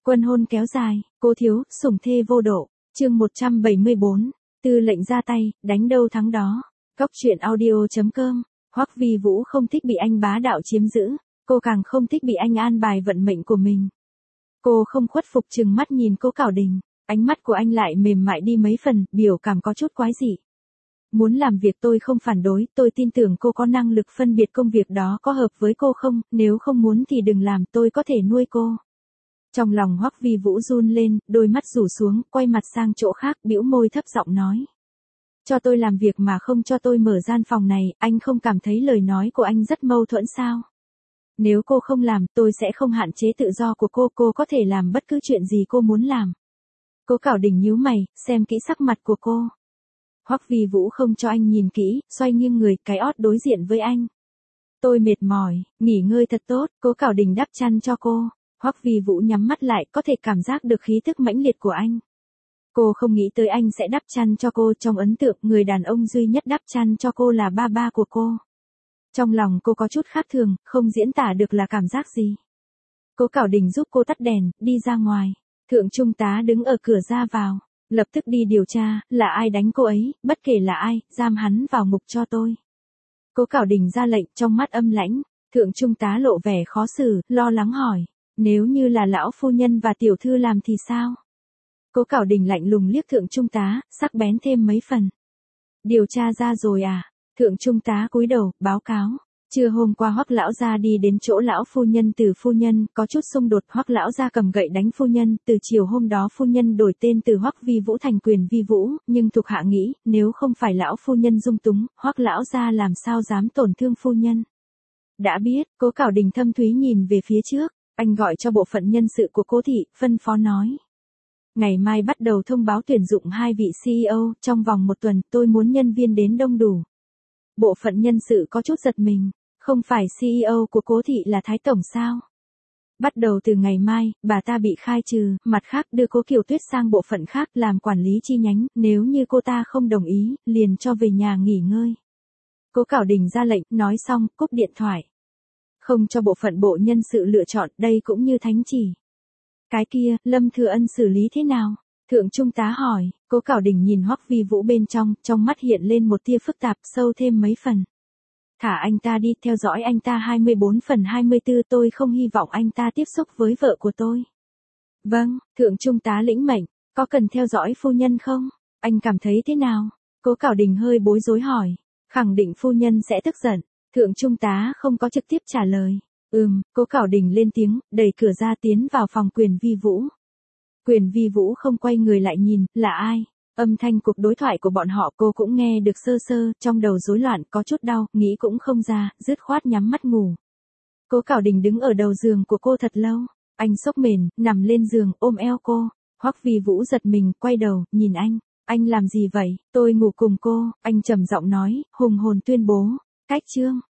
Quân hôn kéo dài, cố thiếu, sủng thê vô độ. Chương 174, Tư lệnh ra tay, đánh đâu thắng đó. Góc truyện audio.com. Hoắc Vi Vũ không thích bị anh bá đạo chiếm giữ, cô càng không thích bị anh an bài vận mệnh của mình. Cô không khuất phục trừng mắt nhìn Cố Cảo Đình, ánh mắt của anh lại mềm mại đi mấy phần, biểu cảm có chút quái dị. Muốn làm việc tôi không phản đối, tôi tin tưởng cô có năng lực phân biệt công việc đó có hợp với cô không, nếu không muốn thì đừng làm, tôi có thể nuôi cô. Trong lòng Hoắc Vi Vũ run lên, đôi mắt rủ xuống, quay mặt sang chỗ khác, bĩu môi thấp giọng nói. Cho tôi làm việc mà không cho tôi mở gian phòng này, anh không cảm thấy lời nói của anh rất mâu thuẫn sao? Nếu cô không làm, tôi sẽ không hạn chế tự do của cô có thể làm bất cứ chuyện gì cô muốn làm. Cố Cảo Đình nhíu mày, xem kỹ sắc mặt của cô. Hoắc Vi Vũ không cho anh nhìn kỹ, xoay nghiêng người, cái ót đối diện với anh. Tôi mệt mỏi, nghỉ ngơi thật tốt, Cố Cảo Đình đắp chăn cho cô. Hoắc Vi Vũ nhắm mắt lại, có thể cảm giác được khí thức mãnh liệt của anh. Cô không nghĩ tới anh sẽ đắp chăn cho cô, trong ấn tượng người đàn ông duy nhất đắp chăn cho cô là ba của cô. Trong lòng cô có chút khác thường, không diễn tả được là cảm giác gì. Cố Cảo Đình giúp cô tắt đèn, đi ra ngoài. Thượng trung tá đứng ở cửa ra vào, lập tức đi điều tra, là ai đánh cô ấy, bất kể là ai, giam hắn vào ngục cho tôi. Cố Cảo Đình ra lệnh, trong mắt âm lãnh. Thượng trung tá lộ vẻ khó xử, lo lắng hỏi, nếu như là lão phu nhân và tiểu thư làm thì sao? Cố Cảo Đình lạnh lùng liếc thượng trung tá, sắc bén thêm mấy phần. Điều tra ra rồi à? Thượng trung tá cúi đầu, báo cáo. Trưa hôm qua Hoắc lão gia đi đến chỗ lão phu nhân từ phu nhân, có chút xung đột, Hoắc lão gia cầm gậy đánh phu nhân, từ chiều hôm đó phu nhân đổi tên từ Hoắc Vi Vũ thành Quyền Vi Vũ, nhưng thuộc hạ nghĩ, nếu không phải lão phu nhân dung túng, Hoắc lão gia làm sao dám tổn thương phu nhân. Đã biết, Cố Cảo Đình thâm thúy nhìn về phía trước, anh gọi cho bộ phận nhân sự của Cố thị, phân phó nói. Ngày mai bắt đầu thông báo tuyển dụng 2 vị CEO, trong vòng 1 tuần, tôi muốn nhân viên đến đông đủ. Bộ phận nhân sự có chút giật mình, không phải CEO của Cố thị là Thái Tổng sao? Bắt đầu từ ngày mai, bà ta bị khai trừ, mặt khác đưa Cố Kiều Tuyết sang bộ phận khác làm quản lý chi nhánh, nếu như cô ta không đồng ý, liền cho về nhà nghỉ ngơi. Cố Cảo Đình ra lệnh, nói xong, cúp điện thoại. Không cho bộ phận bộ nhân sự lựa chọn, đây cũng như thánh chỉ. Cái kia, Lâm Thừa Ân xử lý thế nào? Thượng trung tá hỏi. Cố Cảo Đình nhìn Hoắc Vi Vũ bên trong mắt hiện lên một tia phức tạp, sâu thêm mấy phần. Thả anh ta đi, theo dõi anh ta 24/24, tôi không hy vọng anh ta tiếp xúc với vợ của tôi. Vâng, thượng trung tá lĩnh mệnh, có cần theo dõi phu nhân không? Anh cảm thấy thế nào? Cố Cảo Đình hơi bối rối hỏi. Khẳng định phu nhân sẽ tức giận. Thượng trung tá không có trực tiếp trả lời. Cố Cảo Đình lên tiếng, đẩy cửa ra tiến vào phòng Quyền Vi Vũ. Quyền Vi Vũ không quay người lại nhìn, là ai? Âm thanh cuộc đối thoại của bọn họ cô cũng nghe được sơ sơ, trong đầu rối loạn, có chút đau, nghĩ cũng không ra, dứt khoát nhắm mắt ngủ. Cố Cảo Đình đứng ở đầu giường của cô thật lâu, anh xốc mền, nằm lên giường, ôm eo cô. Hoắc Vi Vũ giật mình, quay đầu, nhìn anh làm gì vậy? Tôi ngủ cùng cô, anh trầm giọng nói, hùng hồn tuyên bố. Cách chương.